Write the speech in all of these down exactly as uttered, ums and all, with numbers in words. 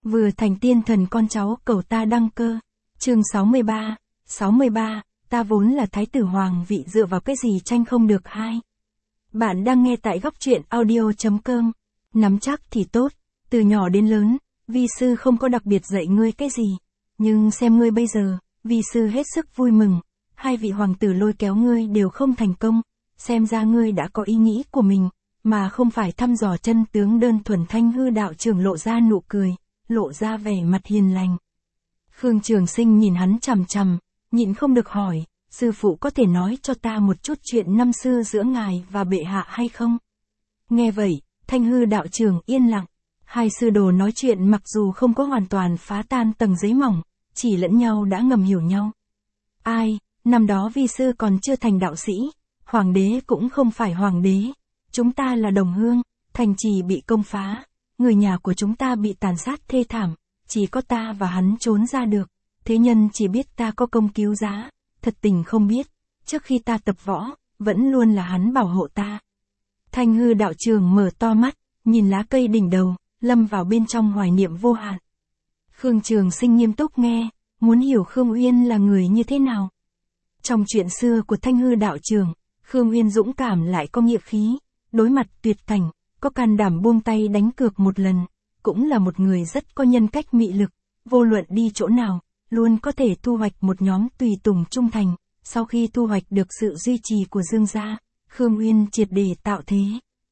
vừa thành tiên thần con cháu cầu ta đăng cơ. Chương sáu mươi ba, sáu mươi ba, ta vốn là thái tử hoàng vị dựa vào cái gì tranh không được hai. Bạn đang nghe tại góc truyện audio.com. Nắm chắc thì tốt, từ nhỏ đến lớn, vi sư không có đặc biệt dạy ngươi cái gì. Nhưng xem ngươi bây giờ, vi sư hết sức vui mừng. Hai vị hoàng tử lôi kéo ngươi đều không thành công, xem ra ngươi đã có ý nghĩ của mình, mà không phải thăm dò chân tướng đơn thuần. Thanh Hư đạo trưởng lộ ra nụ cười, lộ ra vẻ mặt hiền lành. Khương Trường Sinh nhìn hắn chằm chằm, nhịn không được hỏi, sư phụ có thể nói cho ta một chút chuyện năm xưa giữa ngài và bệ hạ hay không? Nghe vậy, Thanh Hư đạo trưởng yên lặng. Hai sư đồ nói chuyện mặc dù không có hoàn toàn phá tan tầng giấy mỏng, chỉ lẫn nhau đã ngầm hiểu nhau. Ai, năm đó vi sư còn chưa thành đạo sĩ, hoàng đế cũng không phải hoàng đế, chúng ta là đồng hương, thành trì bị công phá, người nhà của chúng ta bị tàn sát thê thảm, chỉ có ta và hắn trốn ra được, thế nhân chỉ biết ta có công cứu giá, thật tình không biết, trước khi ta tập võ, vẫn luôn là hắn bảo hộ ta. Thanh Hư đạo trưởng mở to mắt, nhìn lá cây đỉnh đầu, lâm vào bên trong hoài niệm vô hạn. Khương Trường Sinh nghiêm túc nghe, muốn hiểu Khương Uyên là người như thế nào. Trong chuyện xưa của Thanh Hư đạo trưởng, Khương Uyên dũng cảm lại có nghĩa khí, đối mặt tuyệt cảnh, có can đảm buông tay đánh cược một lần, cũng là một người rất có nhân cách mị lực, vô luận đi chỗ nào, luôn có thể thu hoạch một nhóm tùy tùng trung thành. Sau khi thu hoạch được sự duy trì của Dương gia, Khương Uyên triệt để tạo thế.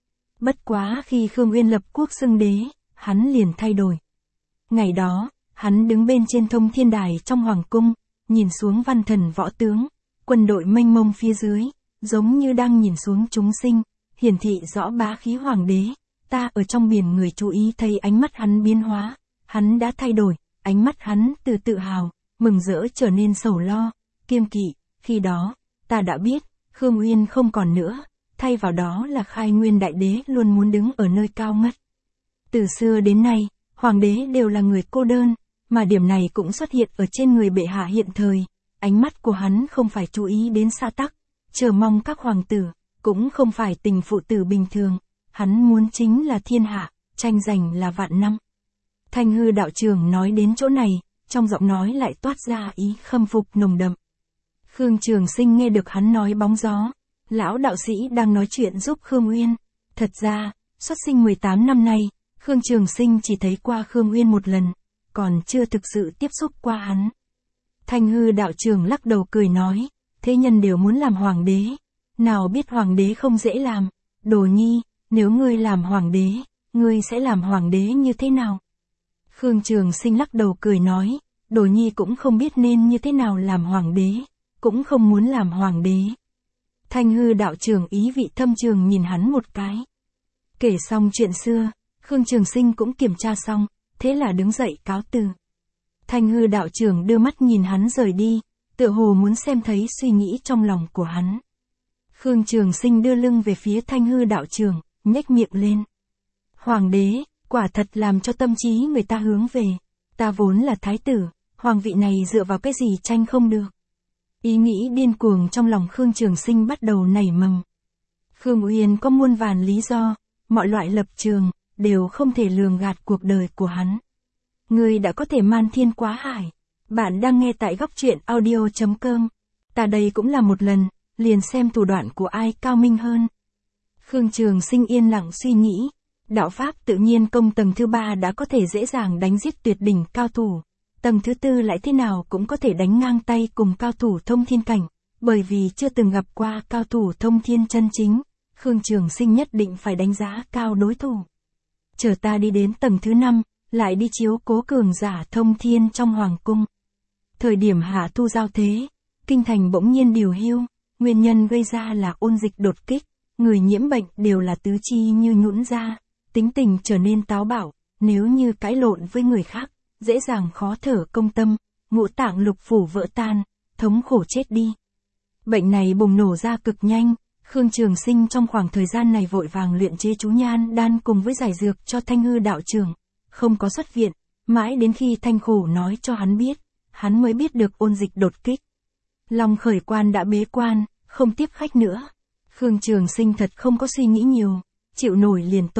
Bất quá khi Khương Uyên lập quốc xưng đế, hắn liền thay đổi. Ngày đó, hắn đứng bên trên thông thiên đài trong hoàng cung, nhìn xuống văn thần võ tướng, quân đội mênh mông phía dưới, giống như đang nhìn xuống chúng sinh, hiển thị rõ bá khí hoàng đế. Ta ở trong biển người chú ý thấy ánh mắt hắn biến hóa, hắn đã thay đổi, ánh mắt hắn từ tự hào, mừng rỡ trở nên sầu lo, kiêng kỵ. Khi đó, ta đã biết, Khương Uyên không còn nữa, thay vào đó là Khai Nguyên đại đế luôn muốn đứng ở nơi cao ngất. Từ xưa đến nay, hoàng đế đều là người cô đơn, mà điểm này cũng xuất hiện ở trên người bệ hạ hiện thời. Ánh mắt của hắn không phải chú ý đến xã tắc, chờ mong các hoàng tử, cũng không phải tình phụ tử bình thường, hắn muốn chính là thiên hạ, tranh giành là vạn năm. Thanh Hư đạo trưởng nói đến chỗ này, trong giọng nói lại toát ra ý khâm phục nồng đậm. Khương Trường Sinh nghe được hắn nói bóng gió, lão đạo sĩ đang nói chuyện giúp Khương Uyên. Thật ra, xuất sinh mười tám năm nay, Khương Trường Sinh chỉ thấy qua Khương Uyên một lần, còn chưa thực sự tiếp xúc qua hắn. Thanh Hư đạo trưởng lắc đầu cười nói, thế nhân đều muốn làm hoàng đế, nào biết hoàng đế không dễ làm. Đồ nhi, nếu ngươi làm hoàng đế, ngươi sẽ làm hoàng đế như thế nào? Khương Trường Sinh lắc đầu cười nói, Đồ nhi cũng không biết nên như thế nào làm hoàng đế, cũng không muốn làm hoàng đế. Thanh Hư đạo trưởng ý vị thâm trường nhìn hắn một cái. Kể xong chuyện xưa, Khương Trường Sinh cũng kiểm tra xong, thế là đứng dậy cáo từ. Thanh Hư đạo trưởng đưa mắt nhìn hắn rời đi, tựa hồ muốn xem thấy suy nghĩ trong lòng của hắn. Khương Trường Sinh đưa lưng về phía Thanh Hư đạo trưởng, nhếch miệng lên. Hoàng đế, quả thật làm cho tâm trí người ta hướng về. Ta vốn là thái tử, hoàng vị này dựa vào cái gì tranh không được. Ý nghĩ điên cuồng trong lòng Khương Trường Sinh bắt đầu nảy mầm. Khương Uyên có muôn vàn lý do, mọi loại lập trường, đều không thể lường gạt cuộc đời của hắn. Ngươi đã có thể man thiên quá hải. Bạn đang nghe tại góc truyện audio.com. Ta đây cũng là một lần, liền xem thủ đoạn của ai cao minh hơn. Khương Trường Sinh yên lặng suy nghĩ. Đạo pháp tự nhiên công tầng thứ ba đã có thể dễ dàng đánh giết tuyệt đỉnh cao thủ. Tầng thứ tư lại thế nào cũng có thể đánh ngang tay cùng cao thủ thông thiên cảnh. Bởi vì chưa từng gặp qua cao thủ thông thiên chân chính, Khương Trường Sinh nhất định phải đánh giá cao đối thủ. Chờ ta đi đến tầng thứ năm, lại đi chiếu cố cường giả thông thiên trong hoàng cung. Thời điểm hạ thu giao thế, kinh thành bỗng nhiên điều hưu, nguyên nhân gây ra là ôn dịch đột kích, người nhiễm bệnh đều là tứ chi như nhũn ra, tính tình trở nên táo bạo, nếu như cãi lộn với người khác, dễ dàng khó thở công tâm, ngũ tạng lục phủ vỡ tan, thống khổ chết đi. Bệnh này bùng nổ ra cực nhanh, Khương Trường Sinh trong khoảng thời gian này vội vàng luyện chế chú nhan đan cùng với giải dược cho Thanh Hư đạo trưởng, không có xuất viện, mãi đến khi Thanh Khổ nói cho hắn biết, hắn mới biết được ôn dịch đột kích. Long Khởi Quan đã bế quan, không tiếp khách nữa. Khương Trường Sinh thật không có suy nghĩ nhiều, chịu nổi liền tốt,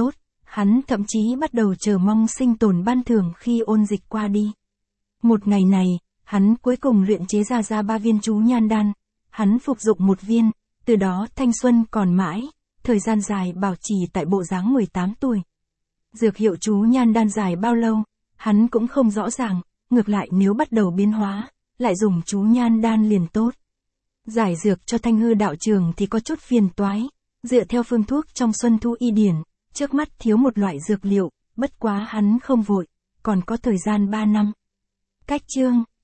Hắn thậm chí bắt đầu chờ mong sinh tồn ban thưởng khi ôn dịch qua đi. Một ngày này, hắn cuối cùng luyện chế ra ra ba viên chú nhan đan. Hắn phục dụng một viên, từ đó thanh xuân còn mãi, thời gian dài bảo trì tại bộ dáng mười tám tuổi. Dược hiệu chú nhan đan dài bao lâu, hắn cũng không rõ ràng, ngược lại nếu bắt đầu biến hóa, lại dùng chú nhan đan liền tốt. Giải dược cho Thanh Hư đạo trường thì có chút phiền toái, dựa theo phương thuốc trong Xuân Thu Y Điển, trước mắt thiếu một loại dược liệu, bất quá hắn không vội, còn có thời gian ba năm. Cách chương